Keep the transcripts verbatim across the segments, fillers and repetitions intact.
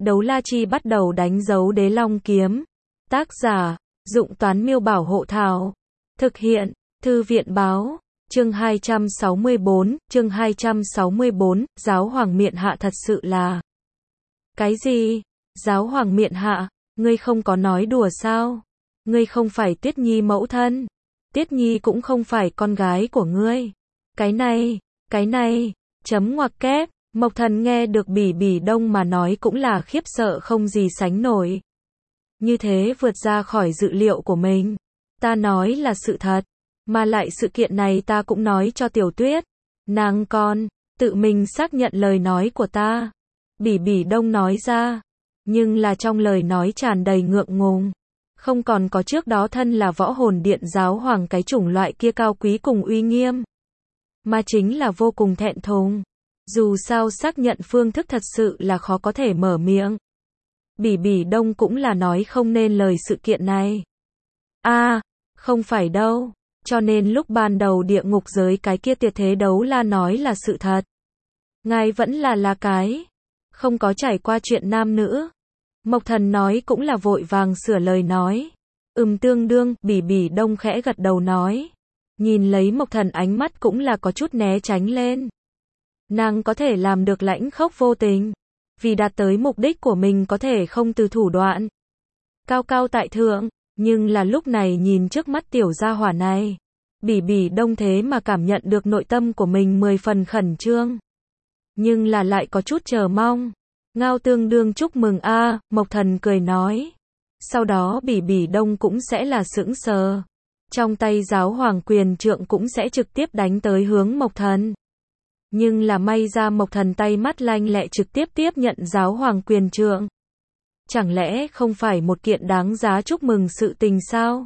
Đấu la chi bắt đầu đánh dấu đế long kiếm. Tác giả, Dụng Toán Miêu Bảo Hộ Thảo. Thực hiện, Thư viện Báo. Chương hai trăm sáu mươi bốn, chương hai trăm sáu mươi bốn, Giáo Hoàng Miện Hạ thật sự là... Cái gì? Giáo Hoàng Miện Hạ, ngươi không có nói đùa sao? Ngươi không phải Tuyết Nhi mẫu thân. Tuyết Nhi cũng không phải con gái của ngươi. Cái này, cái này, chấm ngoặc kép. Mộc Thần nghe được Bỉ Bỉ Đông mà nói cũng là khiếp sợ không gì sánh nổi. Như thế vượt ra khỏi dự liệu của mình. Ta nói là sự thật. Mà lại sự kiện này ta cũng nói cho Tiểu Tuyết. Nàng còn tự mình xác nhận lời nói của ta. Bỉ Bỉ Đông nói ra. Nhưng là trong lời nói tràn đầy ngượng ngùng. Không còn có trước đó thân là võ hồn điện giáo hoàng cái chủng loại kia cao quý cùng uy nghiêm. Mà chính là vô cùng thẹn thùng. Dù sao xác nhận phương thức thật sự là khó có thể mở miệng. Bỉ Bỉ Đông cũng là nói không nên lời sự kiện này. a à, không phải đâu. Cho nên lúc ban đầu địa ngục giới cái kia tiệt thế đấu la nói là sự thật. Ngài vẫn là là cái. Không có trải qua chuyện nam nữ. Mộc Thần nói cũng là vội vàng sửa lời nói. Ừm tương đương, Bỉ Bỉ Đông khẽ gật đầu nói. Nhìn lấy Mộc Thần ánh mắt cũng là có chút né tránh lên. Nàng có thể làm được lãnh khốc vô tình. Vì đạt tới mục đích của mình có thể không từ thủ đoạn. Cao cao tại thượng. Nhưng là lúc này nhìn trước mắt tiểu gia hỏa này. Bỉ Bỉ Đông thế mà cảm nhận được nội tâm của mình mười phần khẩn trương. Nhưng là lại có chút chờ mong. Ngao tương đương chúc mừng a à, Mộc Thần cười nói. Sau đó Bỉ Bỉ Đông cũng sẽ là sững sờ. Trong tay giáo hoàng quyền trượng cũng sẽ trực tiếp đánh tới hướng Mộc Thần. Nhưng là may ra Mộc Thần tay mắt lanh lẹ trực tiếp tiếp nhận giáo hoàng quyền trượng. Chẳng lẽ không phải một kiện đáng giá chúc mừng sự tình sao?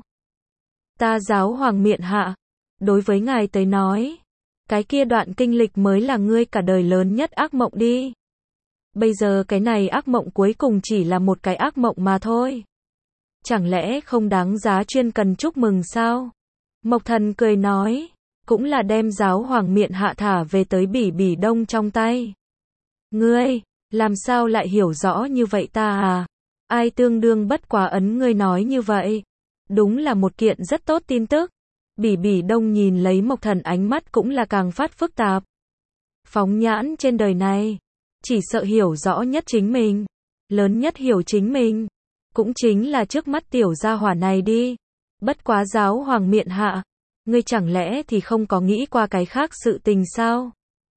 Ta giáo hoàng Miện Hạ. Đối với ngài tới nói. Cái kia đoạn kinh lịch mới là ngươi cả đời lớn nhất ác mộng đi. Bây giờ cái này ác mộng cuối cùng chỉ là một cái ác mộng mà thôi. Chẳng lẽ không đáng giá chuyên cần chúc mừng sao? Mộc Thần cười nói. Cũng là đem giáo hoàng Miện Hạ thả về tới Bỉ Bỉ Đông trong tay. Ngươi, làm sao lại hiểu rõ như vậy ta à? Ai tương đương bất quá ấn ngươi nói như vậy. Đúng là một kiện rất tốt tin tức. Bỉ Bỉ Đông nhìn lấy Mộc Thần ánh mắt cũng là càng phát phức tạp. Phóng nhãn trên đời này. Chỉ sợ hiểu rõ nhất chính mình. Lớn nhất hiểu chính mình. Cũng chính là trước mắt tiểu gia hỏa này đi. Bất quá giáo hoàng Miện Hạ. Ngươi chẳng lẽ thì không có nghĩ qua cái khác sự tình sao?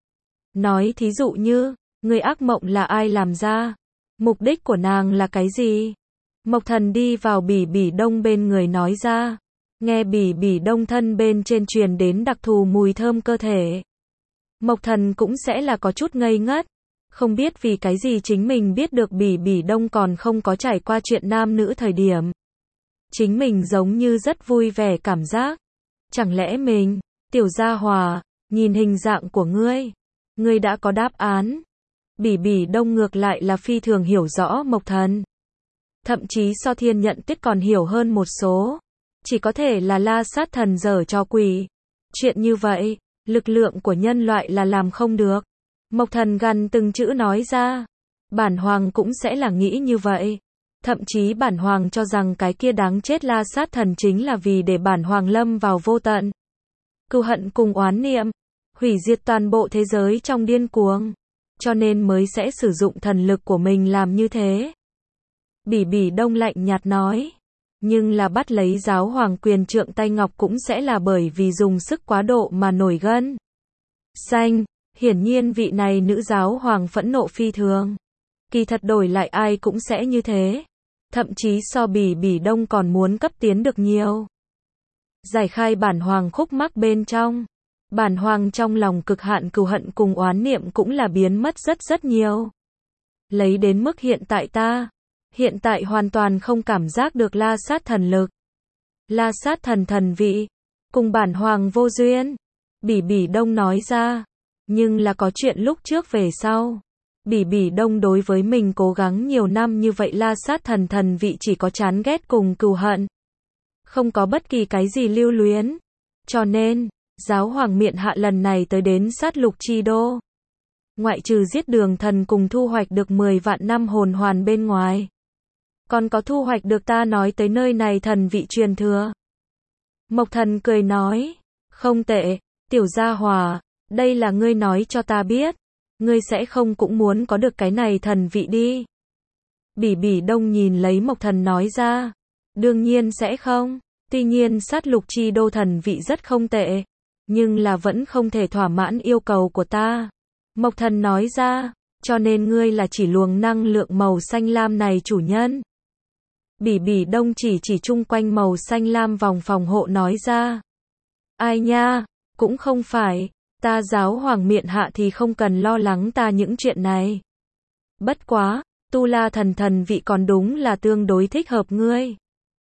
Nói thí dụ như, ngươi ác mộng là ai làm ra? Mục đích của nàng là cái gì? Mộc Thần đi vào Bỉ Bỉ Đông bên người nói ra. Nghe Bỉ Bỉ Đông thân bên trên truyền đến đặc thù mùi thơm cơ thể. Mộc Thần cũng sẽ là có chút ngây ngất. Không biết vì cái gì chính mình biết được Bỉ Bỉ Đông còn không có trải qua chuyện nam nữ thời điểm. Chính mình giống như rất vui vẻ cảm giác. Chẳng lẽ mình, tiểu gia hòa, nhìn hình dạng của ngươi, ngươi đã có đáp án. Bỉ Bỉ Đông ngược lại là phi thường hiểu rõ Mộc Thần. Thậm chí so Thiên Nhận Tuyết còn hiểu hơn một số. Chỉ có thể là La Sát Thần giở trò quỷ. Chuyện như vậy, lực lượng của nhân loại là làm không được. Mộc Thần gằn từng chữ nói ra. Bản hoàng cũng sẽ là nghĩ như vậy. Thậm chí bản hoàng cho rằng cái kia đáng chết La Sát Thần chính là vì để bản hoàng lâm vào vô tận. Cừu hận cùng oán niệm. Hủy diệt toàn bộ thế giới trong điên cuồng. Cho nên mới sẽ sử dụng thần lực của mình làm như thế. Bỉ Bỉ Đông lạnh nhạt nói. Nhưng là bắt lấy giáo hoàng quyền trượng tay ngọc cũng sẽ là bởi vì dùng sức quá độ mà nổi gân xanh. Hiển nhiên vị này nữ giáo hoàng phẫn nộ phi thường. Kỳ thật đổi lại ai cũng sẽ như thế. Thậm chí so Bỉ Bỉ Đông còn muốn cấp tiến được nhiều. Giải khai bản hoàng khúc mắc bên trong. Bản hoàng trong lòng cực hạn cừu hận cùng oán niệm cũng là biến mất rất rất nhiều. Lấy đến mức hiện tại ta. Hiện tại hoàn toàn không cảm giác được La Sát Thần lực. La Sát Thần thần vị. Cùng bản hoàng vô duyên. Bỉ Bỉ Đông nói ra. Nhưng là có chuyện lúc trước về sau. Bỉ Bỉ Đông đối với mình cố gắng nhiều năm như vậy La Sát Thần thần vị chỉ có chán ghét cùng cừu hận. Không có bất kỳ cái gì lưu luyến. Cho nên, giáo hoàng Miện Hạ lần này tới đến sát lục chi đô. ngoại trừ giết đường thần cùng thu hoạch được mười vạn năm hồn hoàn bên ngoài. Còn có thu hoạch được ta nói tới nơi này thần vị truyền thừa. Mộc Thần cười nói, không tệ, tiểu gia hỏa, đây là ngươi nói cho ta biết, ngươi sẽ không cũng muốn có được cái này thần vị đi. Bỉ Bỉ Đông nhìn lấy Mộc Thần nói ra, đương nhiên sẽ không, tuy nhiên sát lục chi đô thần vị rất không tệ, nhưng là vẫn không thể thỏa mãn yêu cầu của ta. Mộc Thần nói ra, cho nên ngươi là chỉ luồng năng lượng màu xanh lam này chủ nhân. Bỉ Bỉ Đông chỉ chỉ chung quanh màu xanh lam vòng phòng hộ nói ra. Ai nha, cũng không phải, ta giáo hoàng miện hạ thì không cần lo lắng ta những chuyện này. Bất quá, Tu La thần thần vị còn đúng là tương đối thích hợp ngươi.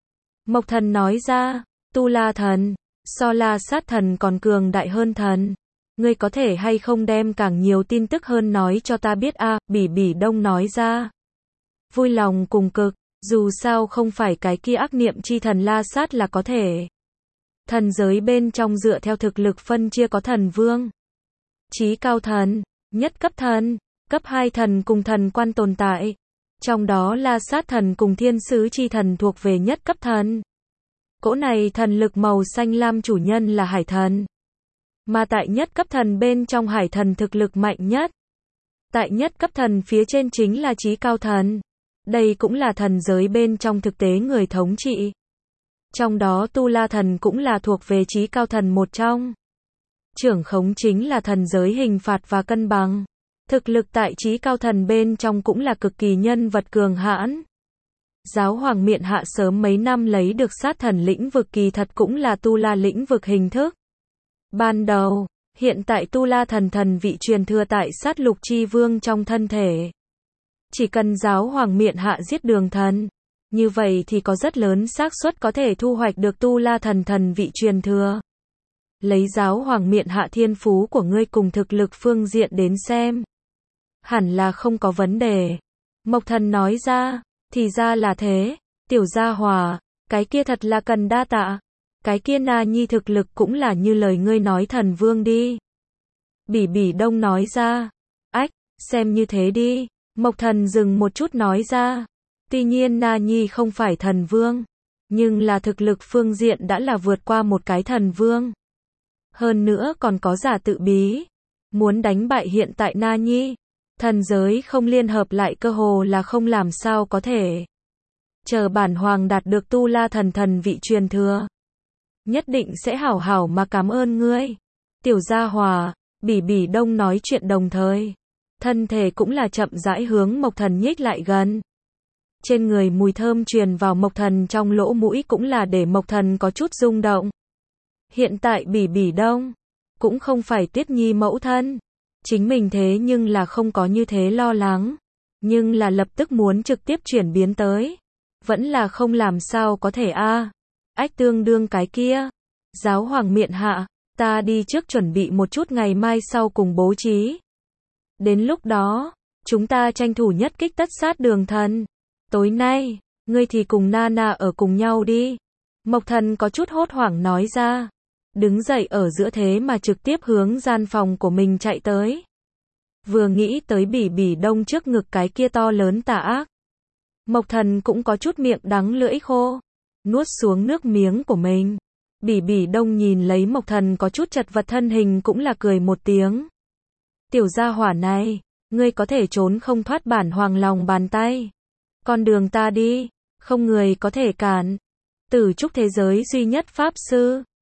Mộc Thần nói ra, Tu La thần, so La sát thần còn cường đại hơn thần. Ngươi có thể hay không đem càng nhiều tin tức hơn nói cho ta biết a? À, Bỉ Bỉ Đông nói ra. Vui lòng cùng cực, dù sao không phải cái kia ác niệm chi thần La sát là có thể. Thần giới bên trong dựa theo thực lực phân chia có thần vương, chí cao thần, nhất cấp thần, cấp hai thần cùng thần quan tồn tại. Trong đó La sát thần cùng thiên sứ chi thần thuộc về nhất cấp thần. Cỗ này thần lực màu xanh lam chủ nhân là hải thần. Mà tại nhất cấp thần bên trong hải thần thực lực mạnh nhất. Tại nhất cấp thần phía trên chính là chí cao thần. Đây cũng là thần giới bên trong thực tế người thống trị. Trong đó Tu La thần cũng là thuộc về chí cao thần một trong. Trưởng khống chính là thần giới hình phạt và cân bằng. Thực lực tại chí cao thần bên trong cũng là cực kỳ nhân vật cường hãn. Giáo hoàng miện hạ sớm mấy năm lấy được sát thần lĩnh vực kỳ thật cũng là Tu La lĩnh vực hình thức. Ban đầu, hiện tại Tu La thần thần vị truyền thừa tại sát lục chi vương trong thân thể. Chỉ cần giáo hoàng miện hạ giết đường thần, như vậy thì có rất lớn xác suất có thể thu hoạch được Tu La thần thần vị truyền thừa. Lấy giáo hoàng miện hạ thiên phú của ngươi cùng thực lực phương diện đến xem, hẳn là không có vấn đề. Mộc Thần nói ra, thì ra là thế, tiểu gia hòa, cái kia thật là cần đa tạ. Cái kia Na Nhi thực lực cũng là như lời ngươi nói thần vương đi. Bỉ Bỉ Đông nói ra, ách, xem như thế đi. Mộc Thần dừng một chút nói ra, tuy nhiên Na Nhi không phải thần vương, nhưng là thực lực phương diện đã là vượt qua một cái thần vương. Hơn nữa còn có giả tự bí, muốn đánh bại hiện tại Na Nhi, thần giới không liên hợp lại cơ hồ là không làm sao có thể. Chờ bản hoàng đạt được Tu La thần thần vị truyền thừa, nhất định sẽ hảo hảo mà cảm ơn ngươi. Tiểu gia hòa, Bỉ Bỉ Đông nói chuyện đồng thời, thân thể cũng là chậm rãi hướng Mộc Thần nhích lại gần. Trên người mùi thơm truyền vào Mộc Thần trong lỗ mũi cũng là để Mộc Thần có chút rung động. Hiện tại Bỉ Bỉ Đông cũng không phải Tuyết Nhi mẫu thân, chính mình thế nhưng là không có như thế lo lắng, nhưng là lập tức muốn trực tiếp chuyển biến tới, vẫn là không làm sao có thể a. À. Ách tương đương cái kia, giáo hoàng miện hạ, ta đi trước chuẩn bị một chút ngày mai sau cùng bố trí. Đến lúc đó, chúng ta tranh thủ nhất kích tất sát đường thần. Tối nay, ngươi thì cùng Nana ở cùng nhau đi. Mộc Thần có chút hốt hoảng nói ra. Đứng dậy ở giữa thế mà trực tiếp hướng gian phòng của mình chạy tới. Vừa nghĩ tới Bỉ Bỉ Đông trước ngực cái kia to lớn tà ác. Mộc Thần cũng có chút miệng đắng lưỡi khô. Nuốt xuống nước miếng của mình. Bỉ Bỉ Đông nhìn lấy Mộc Thần có chút chật vật thân hình cũng là cười một tiếng. Tiểu gia hỏa này, ngươi có thể trốn không thoát bản hoàng lòng bàn tay. Con đường ta đi, không người có thể cản. Tử trúc thế giới duy nhất pháp sư,